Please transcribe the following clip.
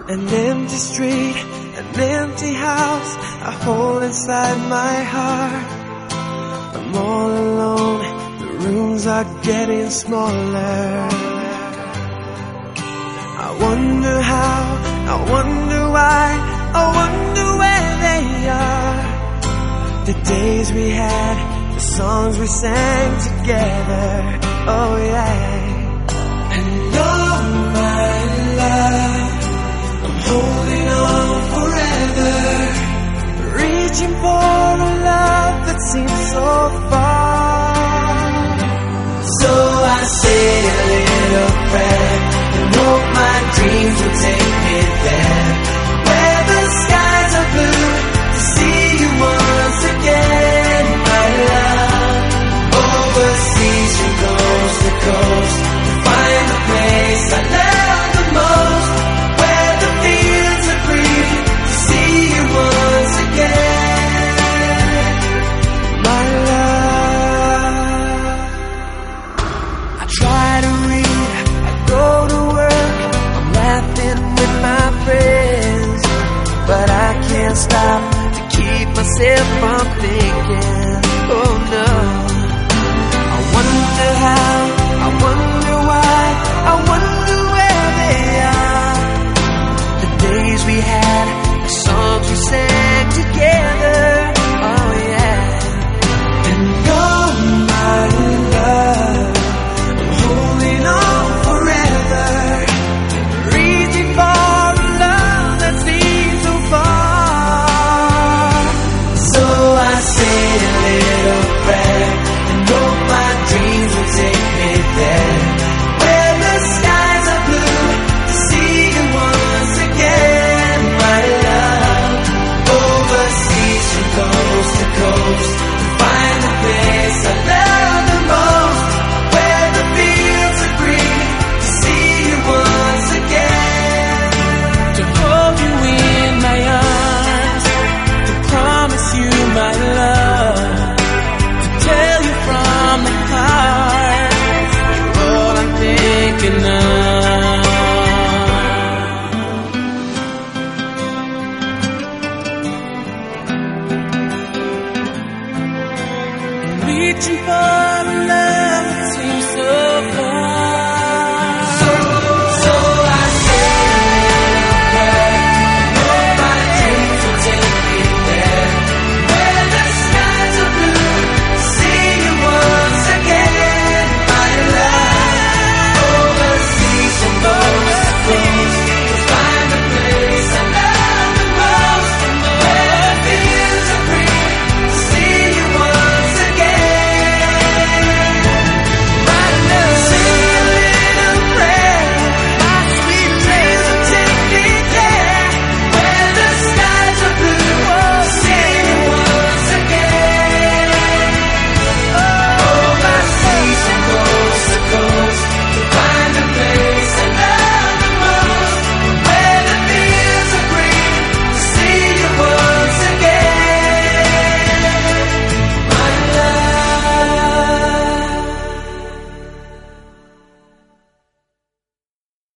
An empty street, an empty house, a hole inside my heart. I'm all alone, the rooms are getting smaller. I wonder how, I wonder why, I wonder where they are. The days we had, the songs we sang together, oh yeah. And oh my love, I'm holding on forever, reaching for a love that seems so far. So I say a little prayer and hope my dreams will take me there, where the skies are blue, to see you once again, my love. Overseas from coast to coast, to find the place I love the most, where the fields are green, to see you once again, my love. I try to read, I go to work, I'm laughing with my friends, but I can't stop to keep myself from thinking, oh no. I wonder how, I wonder why, I wonder where they are. The days we had, the songs we sang together, oh yeah. And oh my love, I'm holding on forever, reaching for a love that seems so far. So I say a little prayer and hope my dreams will take me there, where the skies are blue, to see you once again, my love. Overseas from coast to coast, to find the place I love the most, where the fields are green, to see you once again, to hold you in my arms, to promise you my love, to tell you from the heart, you're all I'm thinking of. Reaching for love